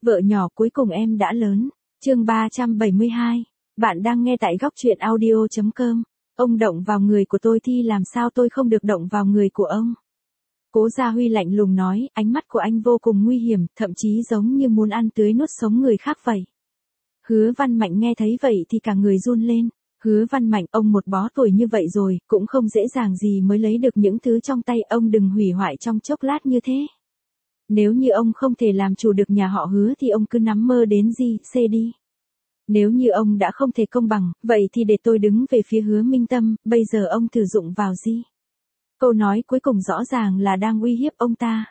Vợ nhỏ cuối cùng em đã lớn. Chương 372. Bạn đang nghe tại góc truyện audio.com. Ông động vào người của tôi thì làm sao tôi không được động vào người của ông? Cố Gia Huy lạnh lùng nói, ánh mắt của anh vô cùng nguy hiểm, thậm chí giống như muốn ăn tươi nuốt sống người khác vậy. Hứa Văn Mạnh nghe thấy vậy thì cả người run lên. Hứa Văn Mạnh, ông một bó tuổi như vậy rồi, cũng không dễ dàng gì mới lấy được những thứ trong tay ông, đừng hủy hoại trong chốc lát như thế. Nếu như ông không thể làm chủ được nhà họ Hứa thì ông cứ nắm mơ đến GC đi. Nếu như ông đã không thể công bằng, vậy thì để tôi đứng về phía Hứa Minh Tâm, bây giờ ông thử dụng vào gì? Câu nói cuối cùng rõ ràng là đang uy hiếp ông ta.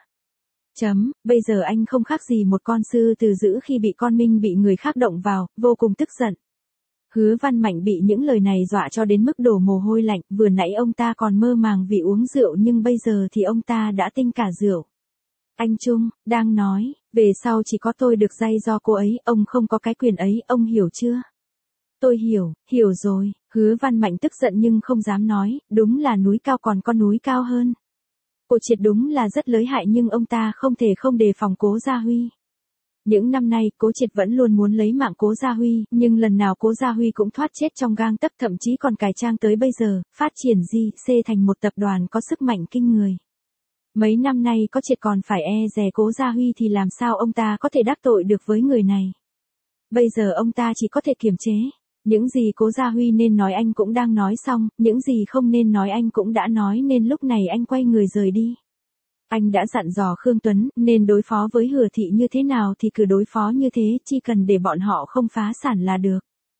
Bây giờ anh không khác gì một con sư tử dữ khi bị con minh bị người khác động vào, vô cùng tức giận. Hứa Văn Mạnh bị những lời này dọa cho đến mức đổ mồ hôi lạnh, vừa nãy ông ta còn mơ màng vì uống rượu nhưng bây giờ thì ông ta đã tinh cả rượu. Anh Trung, đang nói, về sau chỉ có tôi được dạy do cô ấy, ông không có cái quyền ấy, ông hiểu chưa? Tôi hiểu rồi, Hứa Văn Mạnh tức giận nhưng không dám nói, đúng là núi cao còn có núi cao hơn. Cô Triệt đúng là rất lợi hại nhưng ông ta không thể không đề phòng Cố Gia Huy. Những năm nay, Cố Triệt vẫn luôn muốn lấy mạng Cố Gia Huy, nhưng lần nào Cố Gia Huy cũng thoát chết trong gang tấc, thậm chí còn cải trang tới bây giờ, phát triển GC thành một tập đoàn có sức mạnh kinh người. Mấy năm nay Cố Triệt còn phải e dè Cố Gia Huy thì làm sao ông ta có thể đắc tội được với người này. Bây giờ ông ta chỉ có thể kiềm chế. Những gì Cố Gia Huy nên nói anh cũng đang nói xong, những gì không nên nói anh cũng đã nói nên lúc này anh quay người rời đi. Anh đã dặn dò Khương Tuấn nên đối phó với Hứa Thị như thế nào thì cứ đối phó như thế, chỉ cần để bọn họ không phá sản là được.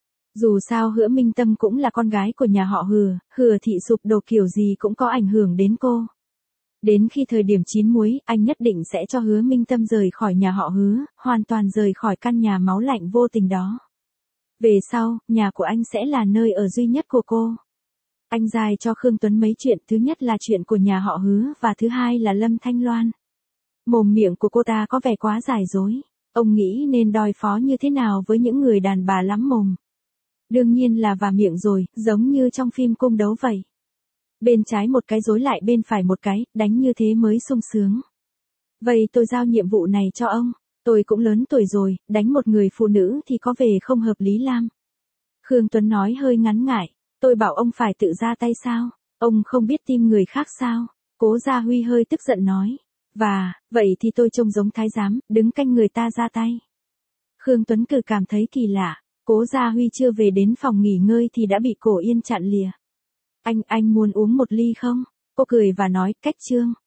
Dù sao Hứa Minh Tâm cũng là con gái của nhà họ Hứa Thị sụp đổ kiểu gì cũng có ảnh hưởng đến cô. Đến khi thời điểm chín muối, anh nhất định sẽ cho Hứa Minh Tâm rời khỏi nhà họ Hứa, hoàn toàn rời khỏi căn nhà máu lạnh vô tình đó. Về sau, nhà của anh sẽ là nơi ở duy nhất của cô. Anh dài cho Khương Tuấn mấy chuyện, thứ nhất là chuyện của nhà họ Hứa và thứ hai là Lâm Thanh Loan. Mồm miệng của cô ta có vẻ quá dài dối. Ông nghĩ nên đối phó như thế nào với những người đàn bà lắm mồm. Đương nhiên là vào miệng rồi, giống như trong phim cung đấu vậy. Bên trái một cái dối lại bên phải một cái, đánh như thế mới sung sướng. Vậy tôi giao nhiệm vụ này cho ông. Tôi cũng lớn tuổi rồi, đánh một người phụ nữ thì có vẻ không hợp lý lắm. Khương Tuấn nói hơi ngắn ngại. Tôi bảo ông phải tự ra tay sao? Ông không biết tim người khác sao? Cố Gia Huy hơi tức giận nói. Và, vậy thì tôi trông giống thái giám, đứng canh người ta ra tay. Khương Tuấn cứ cảm thấy kỳ lạ. Cố Gia Huy chưa về đến phòng nghỉ ngơi thì đã bị Cổ Yên chặn lìa. Anh muốn uống một ly không? Cô cười và nói, cách Trương.